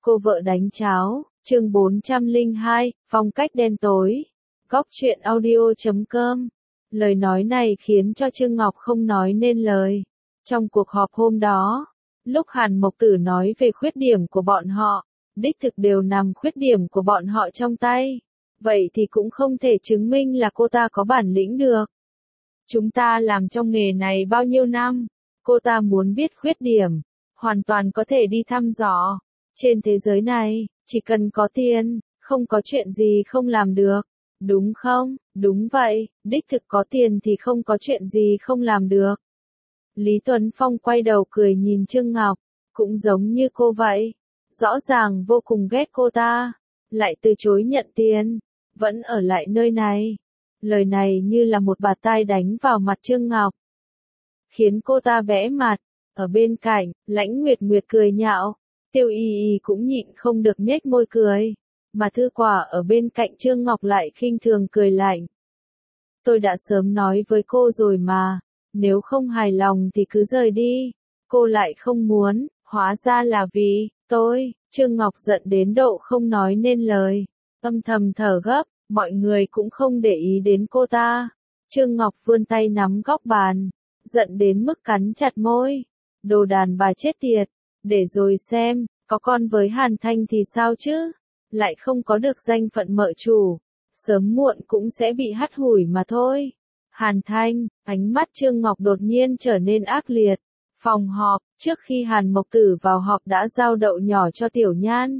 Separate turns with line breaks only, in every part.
Cô vợ đánh cháo, chương 402, phong cách đen tối. Góc truyện audio.com. Lời nói này khiến cho Trương Ngọc không nói nên lời. Trong cuộc họp hôm đó, lúc Hàn Mộc Tử nói về khuyết điểm của bọn họ, đích thực đều nằm khuyết điểm của bọn họ trong tay. Vậy thì cũng không thể chứng minh là cô ta có bản lĩnh được. Chúng ta làm trong nghề này bao nhiêu năm, cô ta muốn biết khuyết điểm, hoàn toàn có thể đi thăm dò. Trên thế giới này, chỉ cần có tiền, không có chuyện gì không làm được. Đúng không? Đúng vậy, đích thực có tiền thì không có chuyện gì không làm được. Lý Tuấn Phong quay đầu cười nhìn Trương Ngọc, cũng giống như cô vậy. Rõ ràng vô cùng ghét cô ta, lại từ chối nhận tiền, vẫn ở lại nơi này. Lời này như là một bạt tai đánh vào mặt Trương Ngọc, khiến cô ta bẽ mặt. Ở bên cạnh, Lãnh Nguyệt Nguyệt cười nhạo, Tiêu Y Y cũng nhịn không được nhếch môi cười, mà Thư Quả ở bên cạnh Trương Ngọc lại khinh thường cười lạnh. Tôi đã sớm nói với cô rồi mà, nếu không hài lòng thì cứ rời đi. Cô lại không muốn, hóa ra là vì tôi. Trương Ngọc giận đến độ không nói nên lời, âm thầm thở gấp, mọi người cũng không để ý đến cô ta. Trương Ngọc vươn tay nắm góc bàn, giận đến mức cắn chặt môi. Đồ đàn bà chết tiệt, để rồi xem, có con với Hàn Thanh thì sao chứ? Lại không có được danh phận mợ chủ, sớm muộn cũng sẽ bị hắt hủi mà thôi. Hàn Thanh, ánh mắt Trương Ngọc đột nhiên trở nên ác liệt. Phòng họp, trước khi Hàn Mộc Tử vào họp đã giao đậu nhỏ cho Tiểu Nhan.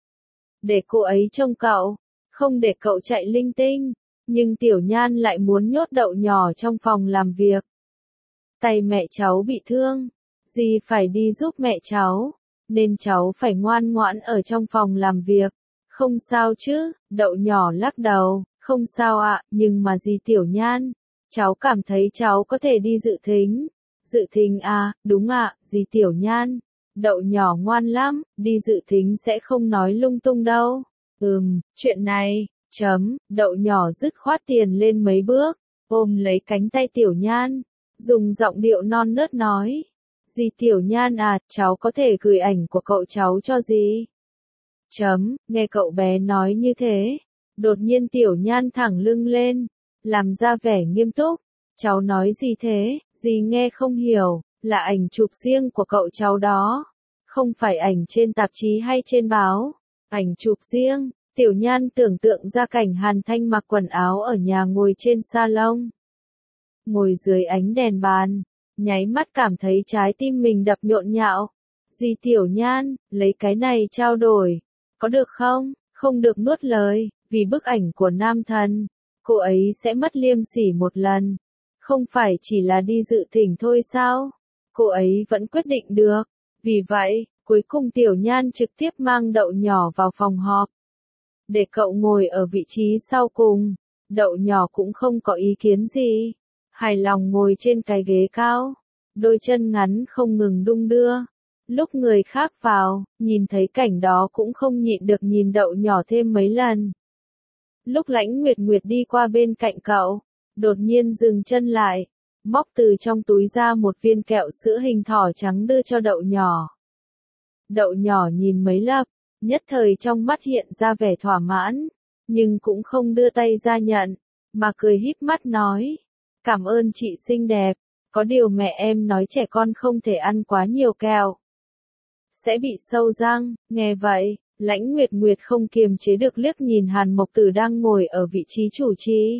Để cô ấy trông cậu, không để cậu chạy linh tinh, nhưng Tiểu Nhan lại muốn nhốt đậu nhỏ trong phòng làm việc. Tay mẹ cháu bị thương, dì phải đi giúp mẹ cháu, nên cháu phải ngoan ngoãn ở trong phòng làm việc. Không sao chứ, đậu nhỏ lắc đầu, không sao ạ, nhưng mà dì Tiểu Nhan, cháu cảm thấy cháu có thể đi dự thính. Dự thính à, đúng ạ, dì Tiểu Nhan, đậu nhỏ ngoan lắm, đi dự thính sẽ không nói lung tung đâu. Chuyện này, đậu nhỏ dứt khoát tiền lên mấy bước, ôm lấy cánh tay Tiểu Nhan, dùng giọng điệu non nớt nói. Dì Tiểu Nhan à, cháu có thể gửi ảnh của cậu cháu cho dì. Nghe cậu bé nói như thế, đột nhiên Tiểu Nhan thẳng lưng lên, làm ra vẻ nghiêm túc. Cháu nói gì thế, dì nghe không hiểu, là ảnh chụp riêng của cậu cháu đó, không phải ảnh trên tạp chí hay trên báo. Ảnh chụp riêng. Tiểu Nhan tưởng tượng ra cảnh Hàn Thanh mặc quần áo ở nhà ngồi trên salon, ngồi dưới ánh đèn bàn, nháy mắt cảm thấy trái tim mình đập nhộn nhạo. Dì Tiểu Nhan, lấy cái này trao đổi, có được không? Không được nuốt lời, vì bức ảnh của nam thần, cô ấy sẽ mất liêm sỉ một lần. Không phải chỉ là đi dự thỉnh thôi sao? Cô ấy vẫn quyết định được. Vì vậy, cuối cùng Tiểu Nhan trực tiếp mang đậu nhỏ vào phòng họp, để cậu ngồi ở vị trí sau cùng. Đậu nhỏ cũng không có ý kiến gì, hài lòng ngồi trên cái ghế cao, đôi chân ngắn không ngừng đung đưa. Lúc người khác vào, nhìn thấy cảnh đó cũng không nhịn được nhìn đậu nhỏ thêm mấy lần. Lúc Lãnh Nguyệt Nguyệt đi qua bên cạnh cậu, đột nhiên dừng chân lại, móc từ trong túi ra một viên kẹo sữa hình thỏ trắng đưa cho đậu nhỏ. Đậu nhỏ nhìn mấy lần, nhất thời trong mắt hiện ra vẻ thỏa mãn, nhưng cũng không đưa tay ra nhận, mà cười híp mắt nói, cảm ơn chị xinh đẹp, có điều mẹ em nói trẻ con không thể ăn quá nhiều kẹo, sẽ bị sâu răng. Nghe vậy, Lãnh Nguyệt Nguyệt không kiềm chế được liếc nhìn Hàn Mộc Tử đang ngồi ở vị trí chủ trì.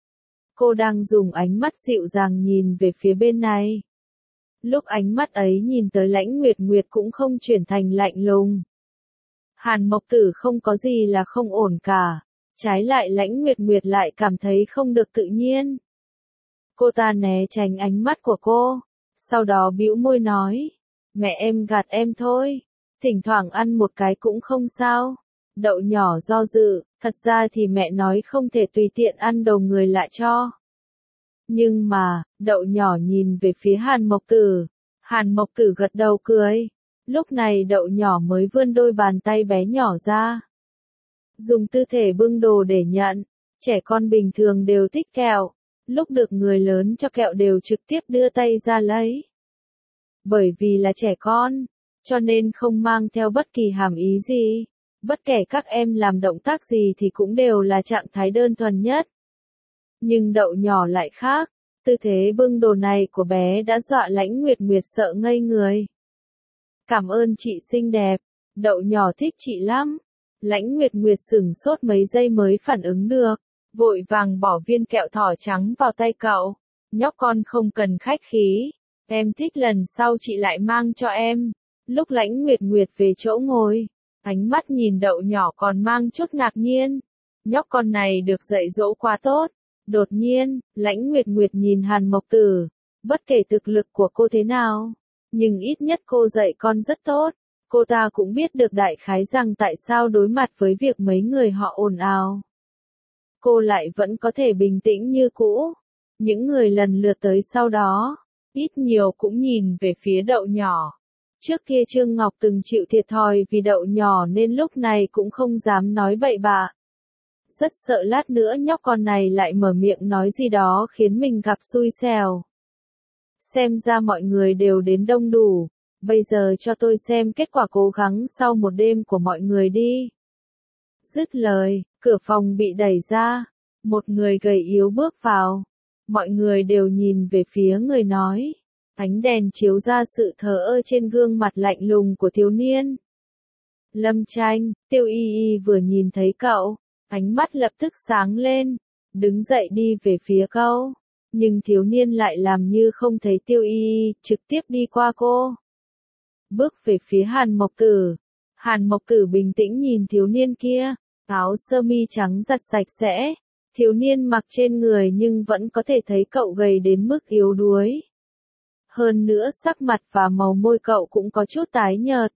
Cô đang dùng ánh mắt dịu dàng nhìn về phía bên này. Lúc ánh mắt ấy nhìn tới Lãnh Nguyệt Nguyệt cũng không chuyển thành lạnh lùng. Hàn Mộc Tử không có gì là không ổn cả, trái lại Lãnh Nguyệt Nguyệt lại cảm thấy không được tự nhiên. Cô ta né tránh ánh mắt của cô, sau đó bĩu môi nói, mẹ em gạt em thôi, thỉnh thoảng ăn một cái cũng không sao. Đậu nhỏ do dự, thật ra thì mẹ nói không thể tùy tiện ăn đồ người lạ cho. Nhưng mà, đậu nhỏ nhìn về phía Hàn Mộc Tử. Hàn Mộc Tử gật đầu cười. Lúc này đậu nhỏ mới vươn đôi bàn tay bé nhỏ ra, dùng tư thể bưng đồ để nhận. Trẻ con bình thường đều thích kẹo, lúc được người lớn cho kẹo đều trực tiếp đưa tay ra lấy. Bởi vì là trẻ con, cho nên không mang theo bất kỳ hàm ý gì. Bất kể các em làm động tác gì thì cũng đều là trạng thái đơn thuần nhất. Nhưng Đậu nhỏ lại khác, tư thế bưng đồ này của bé đã dọa Lãnh Nguyệt Nguyệt sợ ngây người. Cảm ơn chị xinh đẹp, Đậu nhỏ thích chị lắm. Lãnh Nguyệt Nguyệt sửng sốt mấy giây mới phản ứng được, vội vàng bỏ viên kẹo thỏ trắng vào tay cậu. Nhóc con không cần khách khí, em thích lần sau chị lại mang cho em. Lúc Lãnh Nguyệt Nguyệt về chỗ ngồi, ánh mắt nhìn Đậu nhỏ còn mang chút ngạc nhiên. Nhóc con này được dạy dỗ quá tốt. Đột nhiên, Lãnh Nguyệt Nguyệt nhìn Hàn Mộc Tử, bất kể thực lực của cô thế nào, nhưng ít nhất cô dạy con rất tốt. Cô ta cũng biết được đại khái rằng tại sao đối mặt với việc mấy người họ ồn ào, cô lại vẫn có thể bình tĩnh như cũ. Những người lần lượt tới sau đó, ít nhiều cũng nhìn về phía Đậu nhỏ. Trước kia Trương Ngọc từng chịu thiệt thòi vì Đậu nhỏ nên lúc này cũng không dám nói bậy bạ. Rất sợ lát nữa nhóc con này lại mở miệng nói gì đó khiến mình gặp xui xẻo. Xem ra mọi người đều đến đông đủ, bây giờ cho tôi xem kết quả cố gắng sau một đêm của mọi người đi. Dứt lời, cửa phòng bị đẩy ra, một người gầy yếu bước vào. Mọi người đều nhìn về phía người nói. Ánh đèn chiếu ra sự thờ ơ trên gương mặt lạnh lùng của thiếu niên. Lâm Tranh, Tiêu Y Y vừa nhìn thấy cậu, ánh mắt lập tức sáng lên, đứng dậy đi về phía cậu. Nhưng thiếu niên lại làm như không thấy Tiêu Y Y, trực tiếp đi qua cô. Bước về phía Hàn Mộc Tử. Hàn Mộc Tử bình tĩnh nhìn thiếu niên kia, áo sơ mi trắng giặt sạch sẽ. Thiếu niên mặc trên người nhưng vẫn có thể thấy cậu gầy đến mức yếu đuối. Hơn nữa sắc mặt và màu môi cậu cũng có chút tái nhợt.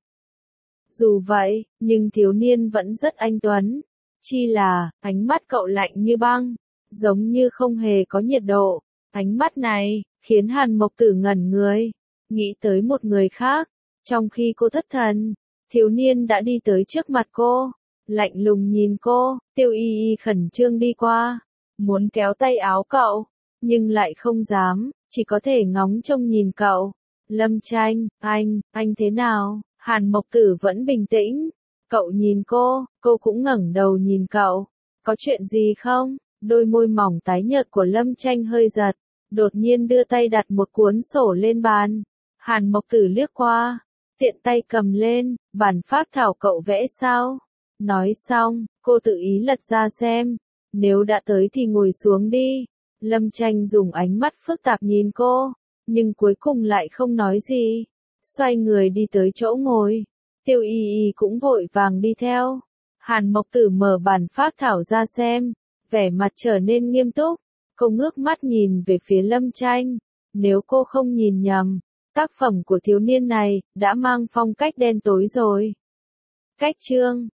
Dù vậy, nhưng thiếu niên vẫn rất anh tuấn. Chỉ là, ánh mắt cậu lạnh như băng, giống như không hề có nhiệt độ. Ánh mắt này, khiến Hàn Mộc Tử ngẩn người, nghĩ tới một người khác. Trong khi cô thất thần, thiếu niên đã đi tới trước mặt cô, lạnh lùng nhìn cô. Tiêu Y Y khẩn trương đi qua, muốn kéo tay áo cậu, nhưng lại không dám, chỉ có thể ngóng trông nhìn cậu. Lâm Tranh, anh thế nào? Hàn Mộc Tử vẫn bình tĩnh. Cậu nhìn cô cũng ngẩng đầu nhìn cậu. Có chuyện gì không? Đôi môi mỏng tái nhợt của Lâm Tranh hơi giật, đột nhiên đưa tay đặt một cuốn sổ lên bàn. Hàn Mộc Tử liếc qua, tiện tay cầm lên, bản phác thảo cậu vẽ sao? Nói xong, cô tự ý lật ra xem. Nếu đã tới thì ngồi xuống đi. Lâm Tranh dùng ánh mắt phức tạp nhìn cô, nhưng cuối cùng lại không nói gì. Xoay người đi tới chỗ ngồi. Tiêu Y Y cũng vội vàng đi theo. Hàn Mộc Tử mở bản phác thảo ra xem, vẻ mặt trở nên nghiêm túc. Cô ngước mắt nhìn về phía Lâm Tranh. Nếu cô không nhìn nhầm, tác phẩm của thiếu niên này đã mang phong cách đen tối rồi. Cách chương